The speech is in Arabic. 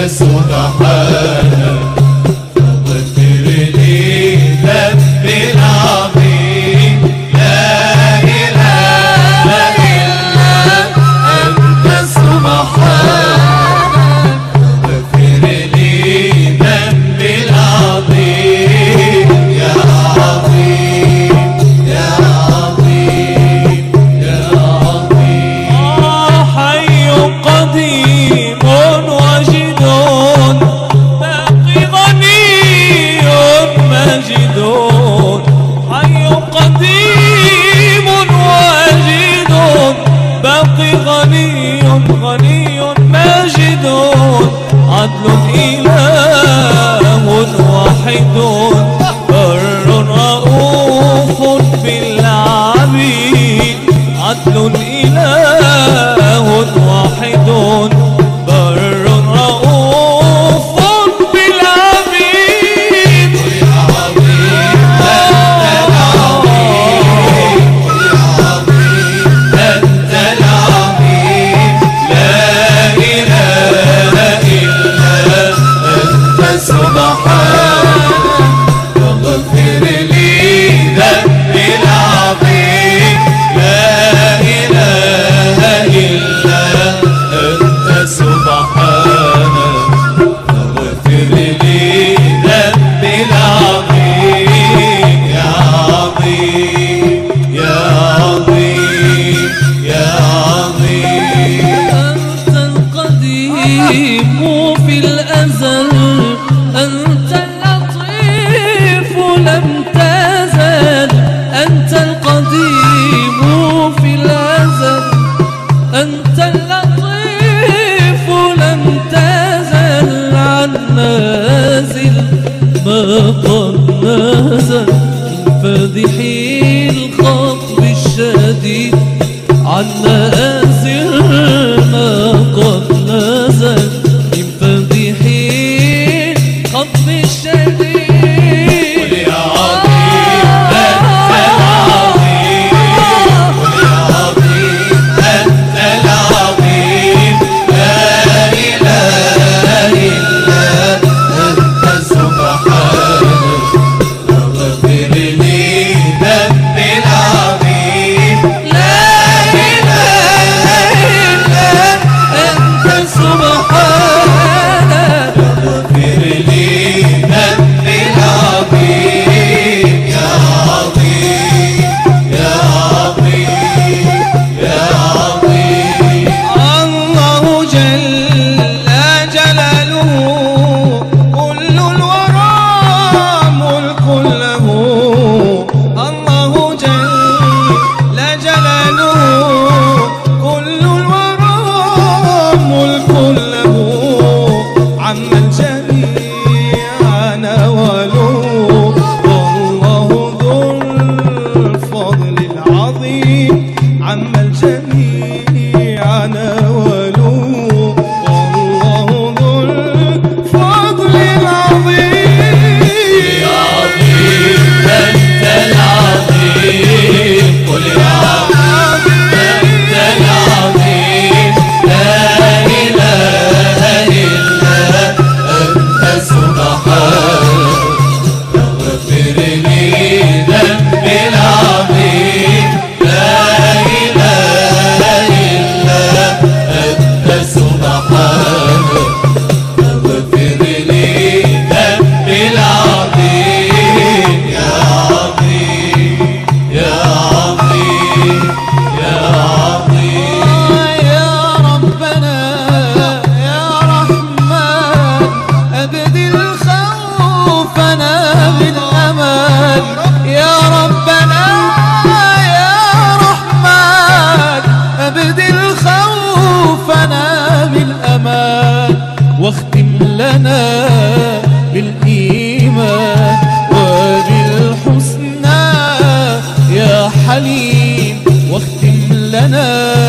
سبحانك فاغفر لي ذنبي العظيم. لا إله إلا أنت سبحانك فاغفر لي ذنبي العظيم. يا عظيم يا عظيم يا عظيم. حي قديم واجد باقي غني ماجد. حي قديم واجد باقي غني غني ماجد. عدل إله واحد بر رؤوف بالعبيد. عدل إله واحد بر رؤوف بالعبيد. يا عظيم أنت العظيم لا إله إلا أنت سبحانك فاغفر لي ذنبي العظيم. لا إله إلا أنت سبحانك فاغفر لي ذنبي العظيم. يا عظيم يا عظيم يا عظيم. أنت القديم في الأزل أنت اللطيف لم تزل. أنت القديم في الأزل أنت اللطيف لم تزل. عن نازل ما قد نزل من فادحي الخطب الشديد. عن نازل ما قد نزل من فادحي الخطب الشديد. يا عظيم أنت العظيم. يا عظيم أنت العظيم لا إله إلا أنت سبحانك فاغفر لي ذنبي العظيم. لا إله إلا أنت سبحانك فاغفر لي ذنبي العظيم. يا عظيم يا عظيم يا عظيم. الله جل جلاله كل الورى ملك له. الله جل جلاله كل الورى ملك له. عم الجميع نواله والله ذو الفضل العظيم. عم الجميع نواله والله ذو الفضل العظيم. يا عظيم أنت العظيم. قل يا عظيم أنت العظيم لا إله إلا أنت سبحانك فاغفر لي ذنبي العظيم. لا إله إلا أنت سبحانك فاغفر لي ذنبي العظيم. يا عظيم يا عظيم يا عظيم. يا ربنا يا رحمن أبدل خوفنا بالأمان. يا ربنا يا رحمن أبدل خوفنا بالأمان. واختم لنا بالإيمان وبالحسنى يا حليم. واختم لنا